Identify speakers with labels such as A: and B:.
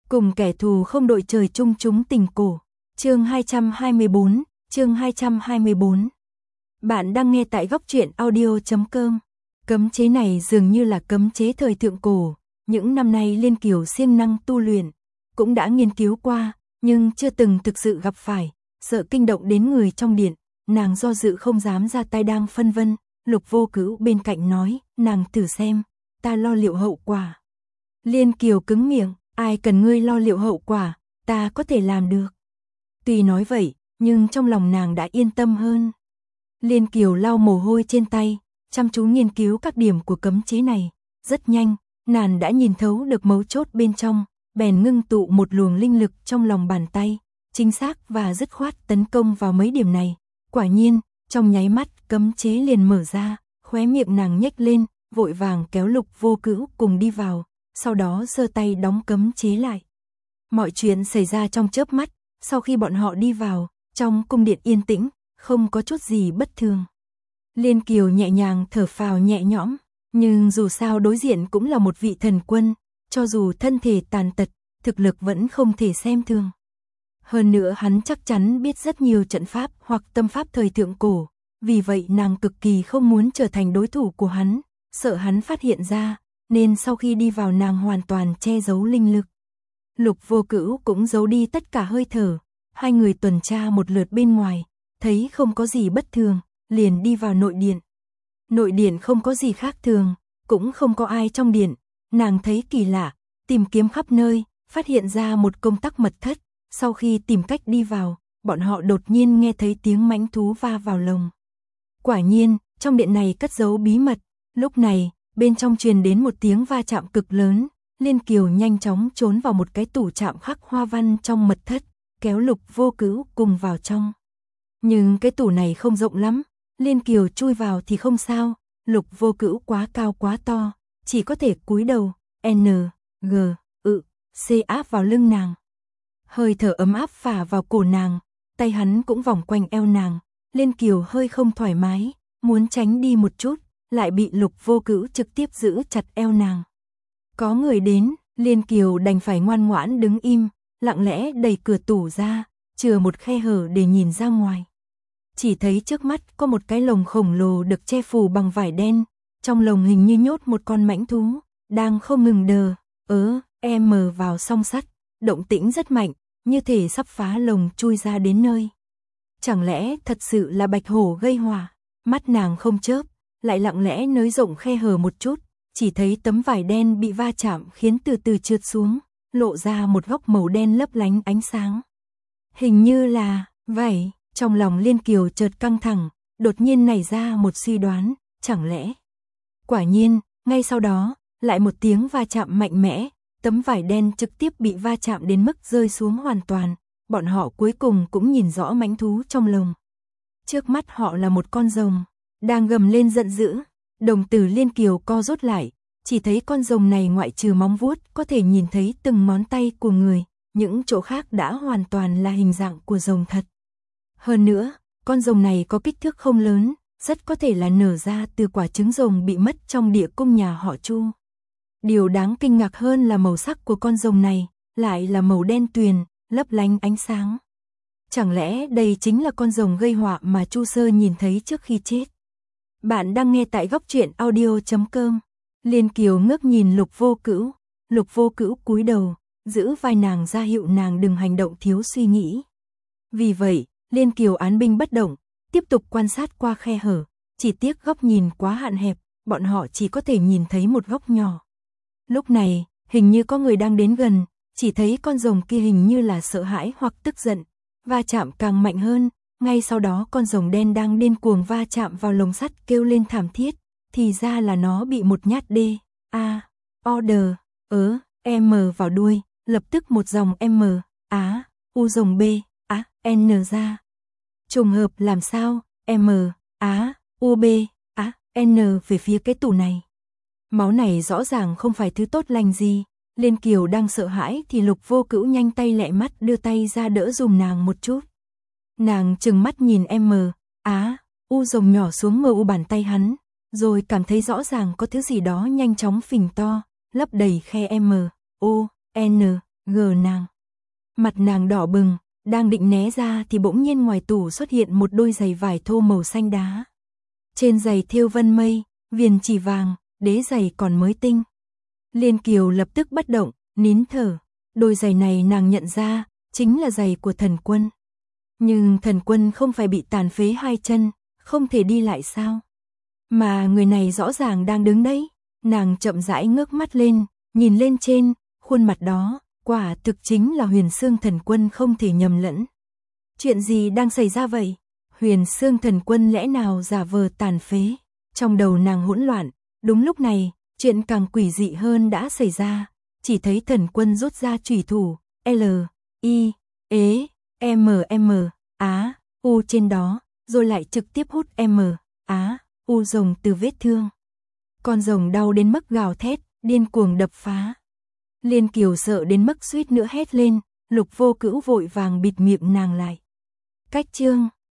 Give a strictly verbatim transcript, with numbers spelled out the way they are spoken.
A: Cùng kẻ thù không đội trời chung chúng tình cổ. Chương hai trăm hai mươi bốn, chương hai trăm hai mươi bốn. Bạn đang nghe tại góc truyện audio chấm com. Cấm chế này dường như là cấm chế thời thượng cổ, những năm nay Liên Kiều siêng năng tu luyện, cũng đã nghiên cứu qua, nhưng chưa từng thực sự gặp phải, sợ kinh động đến người trong điện, nàng do dự không dám ra tay đang phân vân. Lục Vô Cữu bên cạnh nói, nàng thử xem, ta lo liệu hậu quả. Liên Kiều cứng miệng, ai cần ngươi lo liệu hậu quả, ta có thể làm được. Tuy nói vậy, nhưng trong lòng nàng đã yên tâm hơn. Liên Kiều lau mồ hôi trên tay, chăm chú nghiên cứu các điểm của cấm chế này. Rất nhanh, nàng đã nhìn thấu được mấu chốt bên trong, bèn ngưng tụ một luồng linh lực trong lòng bàn tay, chính xác và dứt khoát tấn công vào mấy điểm này. Quả nhiên, trong nháy mắt cấm chế liền mở ra, khóe miệng nàng nhếch lên, vội vàng kéo Lục Vô Cữu cùng đi vào, sau đó giơ tay đóng cấm chế lại. Mọi chuyện xảy ra trong chớp mắt, sau khi bọn họ đi vào, trong cung điện yên tĩnh, không có chút gì bất thường. Liên Kiều nhẹ nhàng thở phào nhẹ nhõm, nhưng dù sao đối diện cũng là một vị thần quân, cho dù thân thể tàn tật, thực lực vẫn không thể xem thường. Hơn nữa hắn chắc chắn biết rất nhiều trận pháp hoặc tâm pháp thời thượng cổ, vì vậy nàng cực kỳ không muốn trở thành đối thủ của hắn, sợ hắn phát hiện ra, nên sau khi đi vào nàng hoàn toàn che giấu linh lực. Lục Vô Cữu cũng giấu đi tất cả hơi thở, hai người tuần tra một lượt bên ngoài, thấy không có gì bất thường, liền đi vào nội điện. Nội điện không có gì khác thường, cũng không có ai trong điện, nàng thấy kỳ lạ, tìm kiếm khắp nơi, phát hiện ra một công tắc mật thất, sau khi tìm cách đi vào, bọn họ đột nhiên nghe thấy tiếng mãnh thú va vào lồng. Quả nhiên, trong điện này cất giấu bí mật, lúc này, bên trong truyền đến một tiếng va chạm cực lớn, Liên Kiều nhanh chóng trốn vào một cái tủ chạm khắc hoa văn trong mật thất, kéo Lục Vô Cữu cùng vào trong. Nhưng cái tủ này không rộng lắm, Liên Kiều chui vào thì không sao, Lục Vô Cữu quá cao quá to, chỉ có thể cúi đầu, N, G, ự, C áp vào lưng nàng. Hơi thở ấm áp phả vào cổ nàng, tay hắn cũng vòng quanh eo nàng, Liên Kiều hơi không thoải mái, muốn tránh đi một chút, lại bị Lục Vô Cữu trực tiếp giữ chặt eo nàng. Có người đến, Liên Kiều đành phải ngoan ngoãn đứng im, lặng lẽ đẩy cửa tủ ra, chừa một khe hở để nhìn ra ngoài. Chỉ thấy trước mắt có một cái lồng khổng lồ được che phủ bằng vải đen, trong lồng hình như nhốt một con mãnh thú, đang không ngừng đờ, ớ, em mờ vào song sắt, động tĩnh rất mạnh, như thể sắp phá lồng chui ra đến nơi. Chẳng lẽ thật sự là bạch hổ gây họa? Mắt nàng không chớp, lại lặng lẽ nới rộng khe hở một chút, chỉ thấy tấm vải đen bị va chạm khiến từ từ trượt xuống, lộ ra một góc màu đen lấp lánh ánh sáng. Hình như là, vậy, trong lòng Liên Kiều chợt căng thẳng, đột nhiên nảy ra một suy đoán, chẳng lẽ. Quả nhiên, ngay sau đó, lại một tiếng va chạm mạnh mẽ, tấm vải đen trực tiếp bị va chạm đến mức rơi xuống hoàn toàn, bọn họ cuối cùng cũng nhìn rõ mãnh thú trong lồng. Trước mắt họ là một con rồng, đang gầm lên giận dữ, đồng tử Liên Kiều co rút lại, chỉ thấy con rồng này ngoại trừ móng vuốt có thể nhìn thấy từng ngón tay của người, những chỗ khác đã hoàn toàn là hình dạng của rồng thật. Hơn nữa, con rồng này có kích thước không lớn, rất có thể là nở ra từ quả trứng rồng bị mất trong địa cung nhà họ Chu. Điều đáng kinh ngạc hơn là màu sắc của con rồng này, lại là màu đen tuyền, lấp lánh ánh sáng. Chẳng lẽ đây chính là con rồng gây họa mà Chu Sơ nhìn thấy trước khi chết? Bạn đang nghe tại góc truyện audio chấm com. Liên Kiều ngước nhìn Lục Vô Cữu, Lục Vô Cữu cúi đầu, giữ vai nàng ra hiệu nàng đừng hành động thiếu suy nghĩ. Vì vậy, Liên Kiều án binh bất động, tiếp tục quan sát qua khe hở, chỉ tiếc góc nhìn quá hạn hẹp, bọn họ chỉ có thể nhìn thấy một góc nhỏ. Lúc này, hình như có người đang đến gần, chỉ thấy con rồng kia hình như là sợ hãi hoặc tức giận, va chạm càng mạnh hơn, ngay sau đó con rồng đen đang điên cuồng va chạm vào lồng sắt kêu lên thảm thiết, thì ra là nó bị một nhát D, A, order, ớ, M vào đuôi, lập tức một dòng M, Á, U dòng B, Á, N ra. Trùng hợp làm sao, M, Á, U B, Á, N về phía cái tủ này. Máu này rõ ràng không phải thứ tốt lành gì. Liên Kiều đang sợ hãi thì Lục Vô Cữu nhanh tay lẹ mắt đưa tay ra đỡ dùm nàng một chút. Nàng trừng mắt nhìn M, Á, U rồng nhỏ xuống mờ u bàn tay hắn, rồi cảm thấy rõ ràng có thứ gì đó nhanh chóng phình to, lấp đầy khe M, O, N, gờ nàng. Mặt nàng đỏ bừng, đang định né ra thì bỗng nhiên ngoài tủ xuất hiện một đôi giày vải thô màu xanh đá. Trên giày thêu vân mây, viền chỉ vàng, đế giày còn mới tinh. Liên Kiều lập tức bất động, nín thở. Đôi giày này nàng nhận ra, chính là giày của Thần Quân. Nhưng Thần Quân không phải bị tàn phế hai chân, không thể đi lại sao? Mà người này rõ ràng đang đứng đấy. Nàng chậm rãi ngước mắt lên, nhìn lên trên, khuôn mặt đó, quả thực chính là Huyền Xương Thần Quân không thể nhầm lẫn. Chuyện gì đang xảy ra vậy? Huyền Xương Thần Quân lẽ nào giả vờ tàn phế? Trong đầu nàng hỗn loạn, đúng lúc này, chuyện càng quỷ dị hơn đã xảy ra. Chỉ thấy Thần Quân rút ra chủy thủ, L, I, E, M, M, Á, U trên đó, rồi lại trực tiếp hút M, Á, U rồng từ vết thương. Con rồng đau đến mức gào thét, điên cuồng đập phá. Liên Kiều sợ đến mức suýt nữa hét lên, Lục Vô Cữu vội vàng bịt miệng nàng lại. Cách chương